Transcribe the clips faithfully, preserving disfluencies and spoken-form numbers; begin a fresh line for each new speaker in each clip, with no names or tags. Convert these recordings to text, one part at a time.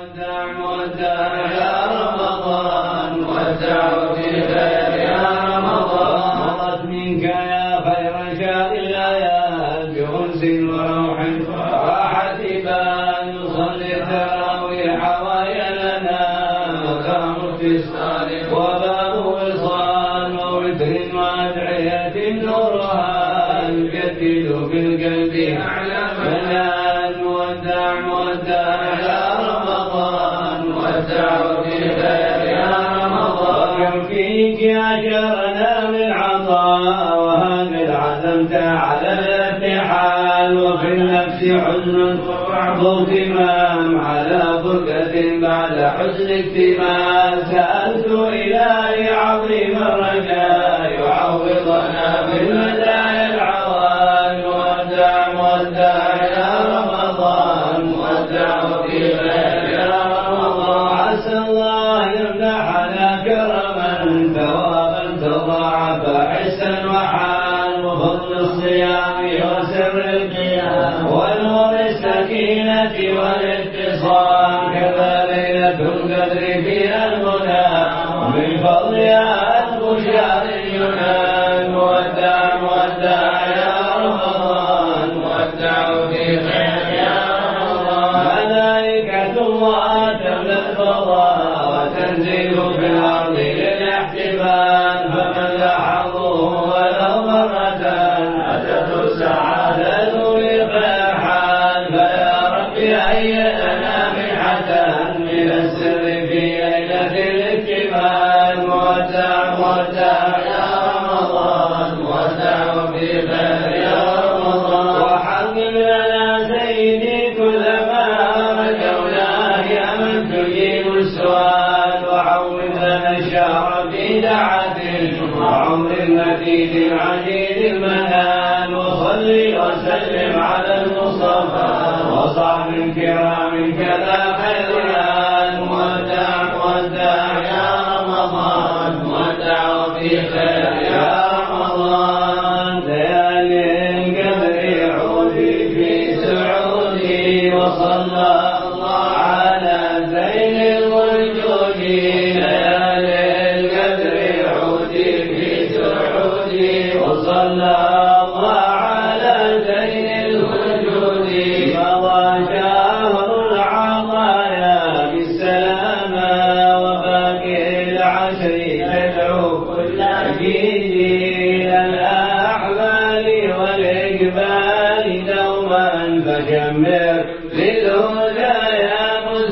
ودع ودع يا رمضان ودع في خير يا رمضان مضت منك يا خير شهر الآيات بأنس وروح وراحة بال نصلي التراويح وهي لنا مقام اتصال وباب وصال ووتر وأدعية نورها يجدد في القلب فنان ودع ودع يا رمضان ودع في خير يا رمضان كم فيك أجرنا من عطاء وهكذا عزمت على الارتحال وفي النفس حزن ورعب اهتمام على فرقة بعد حزن اكتمال سألت إلهي عظيم الرجاء يعوضنا بالمدايا العوان ودع ودع يا رمضان ودع في خير يا رمضان عسى الله يمنحنا كرما ثوابا تضاعف حسا وحال وفضل الصيام وسر القيام ونور السكينة والاتصال كذا ليلة القدر فيها المنى من فضلها ألف شهر ينام ودع ودع يا رمضان ودع في خير يا رمضان ملائكة الله تملأ الفضاء وتنزل في الأرض للاحتفال فمن لاحظوه ولو مرة أتته السعادة بخير حال فيا ربي هيئ لنا منحة من السر في ليلة الاكتمال ودع ودع يا رمضان ودع في خير يا رمضان وحقق لنا سيدي كل ما رجوناه يا من تجيب السؤال وعوض لنا الشهر في دعة وعمر مديد عديد المنال وصلي وسلم على المصطفى وصحب الكرام كذا خير الآن ودع ودع يا رمضان ودع في خير يا رمضان ليالي القدر عودي في سعودي وصلى الله على زين الوجود ليالي القدر عودي في سعودي وصلى الله على زين الوجود مضى شهر العطايا بالسلامة وباقي العشر تدعو كل جيل الأحوال والإقبال دوما فشمر للهدى يا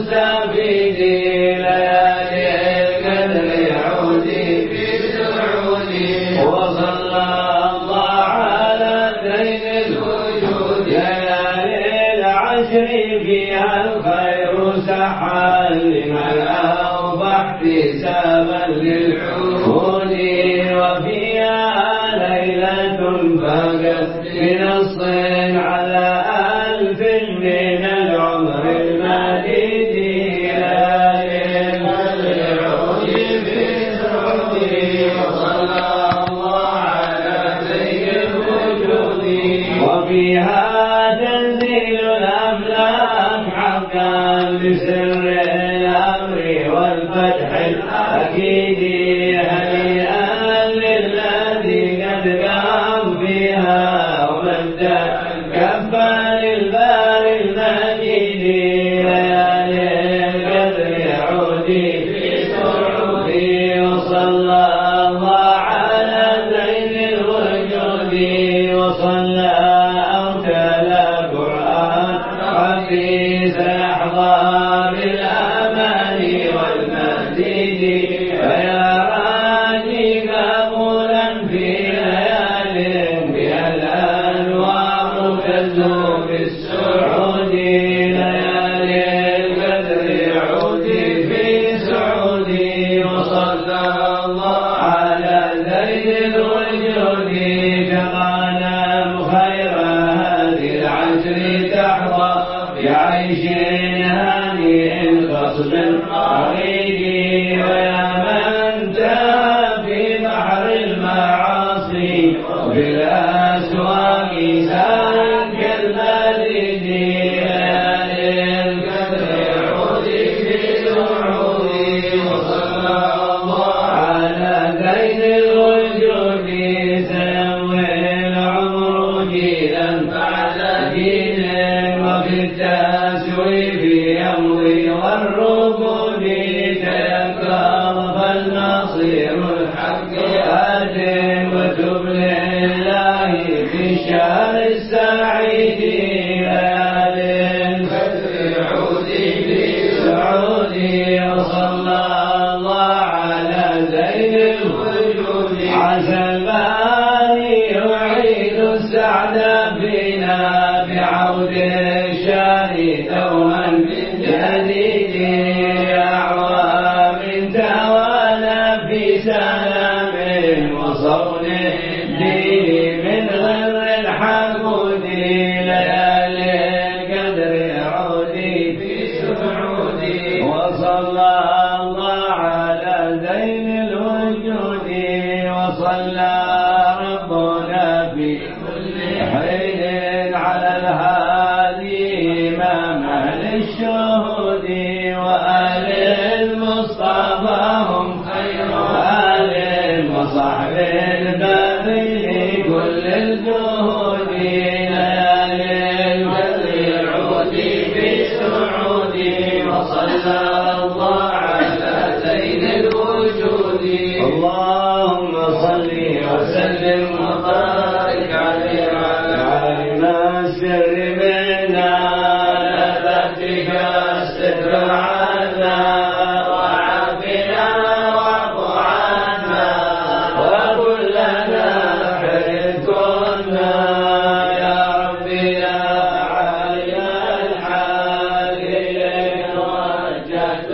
مستفيدي ليالي القدر عودي في سعودي وصلى الله على زين الوجود ليالي العشر فيها الخير سحل لمن أوضح احتسابا للعهود وفيها ليلة فقد بنص على ألف من العمر المديد ليالي العهود في سعودي وصلى الله على زين الوجود وفيها تنزيل الأملاك حقا بسر الأمر والفتح الأكيد هنيئا للذي قد قام فيها ومد كفا للبار المجيد ليالي القدر عودي في سعودي وصلى الله على زين الوجود وصلى أرتل القرآن ربي سيحظى بالأمان والمزيد فيا راجي قبولا في ليال بها الأنوار تزهو بالسعود ليالي القدر عودي في سعودي وصلى الله على زين الوجود شقانا خير هذه العشر تحظى بعيش هانئ قصد الطريق ويا من جاء في بحر المعاصي بالأسواق سان كالمديد ليالي القدر عودي في يمضي والركود تيقظ فالنصير الحق آت وتب لله في الشهر السعيد ليال البدر عودي في سعودي وصلى الله على زين الوجود عسى الباني يعيد السعد فينا بعود الشهر دوما من جديد أعوام توالى في سلام وصون الدين من غير الحقود ليالي القدر عودي في سعودي وصلى الله على زين الوجود وصلى ربنا في كل حين على الهادي إمام أهل الشهود وآل المصطفى هم خير آل وصحب البذل كل الجهود ليالي البدر عودي في سعودي وصلى الله على زين الوجود اللهم صل وسلم وبارك عليه وعلى ما السر منا لذاتك الستر عنا وعافنا واعف عنا وكلنا حرز كنا يا ربي يا عالي الحال إليك وجهت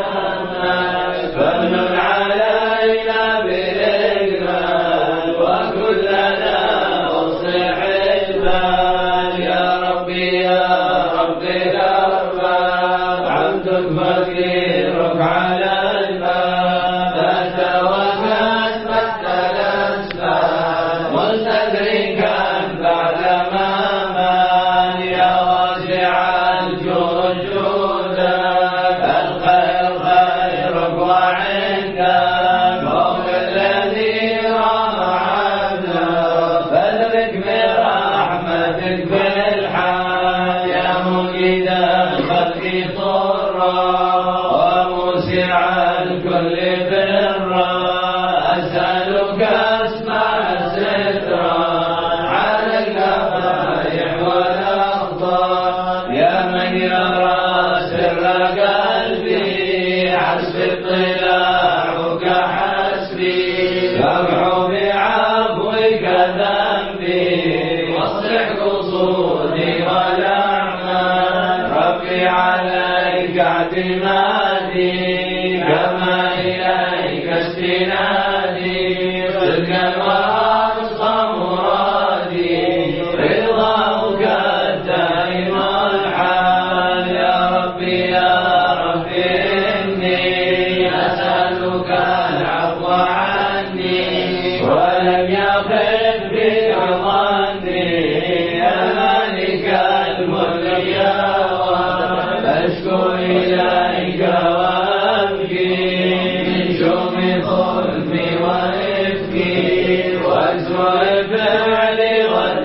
لنا فمن علينا بالإكرام وكلنا أصلح البال يا ربي يا ربي يا رباب عبدك فقيرك على الباب أتوكل مثل الأسباب مستدركا بعد ما مان يا واسع الجود جودك الخير خيرك وعندك مولى الذي رام عبده فادرك برحمتك بالحال يا مجيد الخلق طرا وموسع الكل برا أسألك اسمع سترا على الكفايح والأخطار يا من يرى سر قلبي حسب اطلاعك حسبي يمحو بعفوك ذنبي واصلح قصودي والأعمال ربي عليك اعتمادي كما إليك استنادي صدقا وأصغى مرادي رضاك الدائم الحال يا ربي يا ربي إني أسألك العفو عني ولم يخف بك ظني يا مالك الملك يا وهاب أشكو إليك وأبكي من شوم ظلمي وإفكي وأسوأ فعلي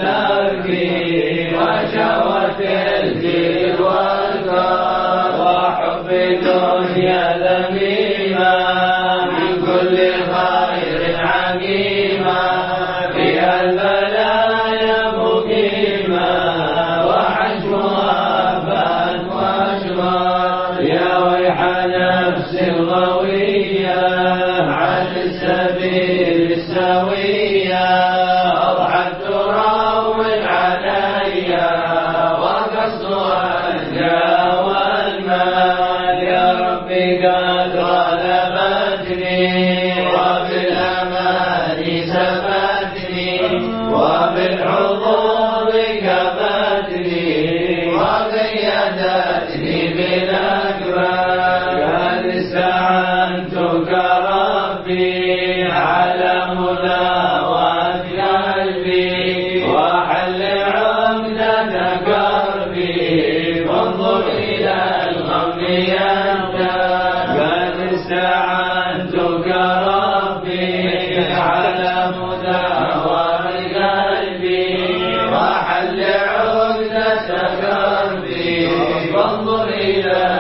وتركي وشهوة الجيل والكار وحب الدنيا ذميمة من كل خير عميمة فيها البلايا مقيمة وحجمها فات وأشرار يا ويح نفس الغوية عن السبيل السوية أضحت تراوي عليا وقصدها الجاه والمال يا ربي قد غلبتني وبالأمان سبتني وبالحظوظ كفتني وقيدتني بالأكبر قد استعنتك ربي على مداوات قلبي وحل عقدة كربي وانظر إلى الغم يبدأ قد استعنتك ربي على مداوات قلبي وحل عقدة كربي وانظر إلى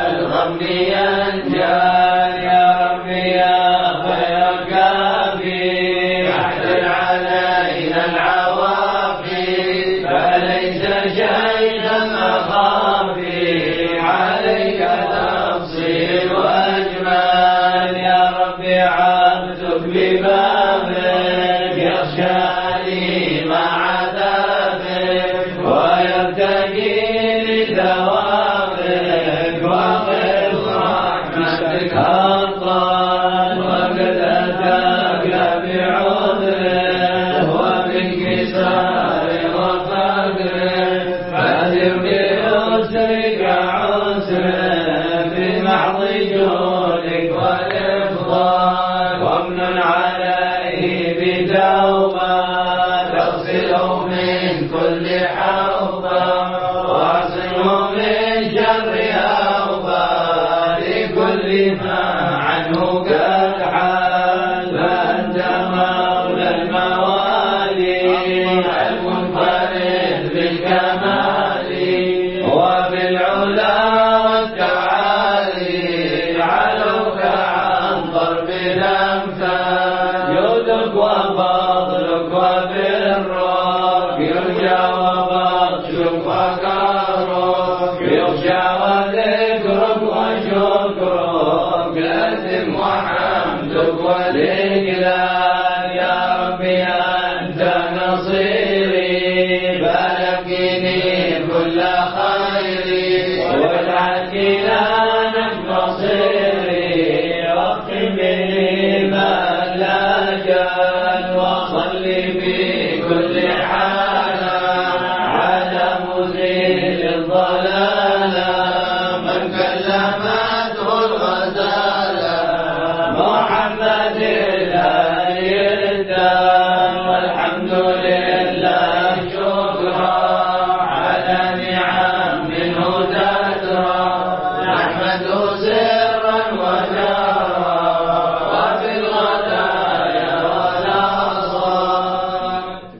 ربي أنجان يا ربي يا خير كافي احلل علينا العوافي فليس شيئا مخافي عليك تفصيل وأجمال يا ربي عبدك ببابك يخشاني مع عذابك ويرتقي لثوابك وقف رحمتك أطال وقد أتاك بعذره وبانكسار وفقره فأذر بيسرك عسره بمحض جودك والإفضال وامنن عليه بتوبة تغسله من كل حوبة واعصمه من شر أوبة لكل ما عنه قد حال فأنت مولى الموالي المنفرد بالكمال وبالعلا والتعالي علوك عن ضرب الأمثال جودك وفضلك وبرك يرجى وبطشك وكرمك يخشى وذكرك وشكرك لازم وحمدك والإجلال يا ربي أنت نصيري فلقني كل خيري واجعل كلامك مصيري واختم به ما لا جال وصل في كل حال على مزيل الضلال من كلمته الغزالة محمد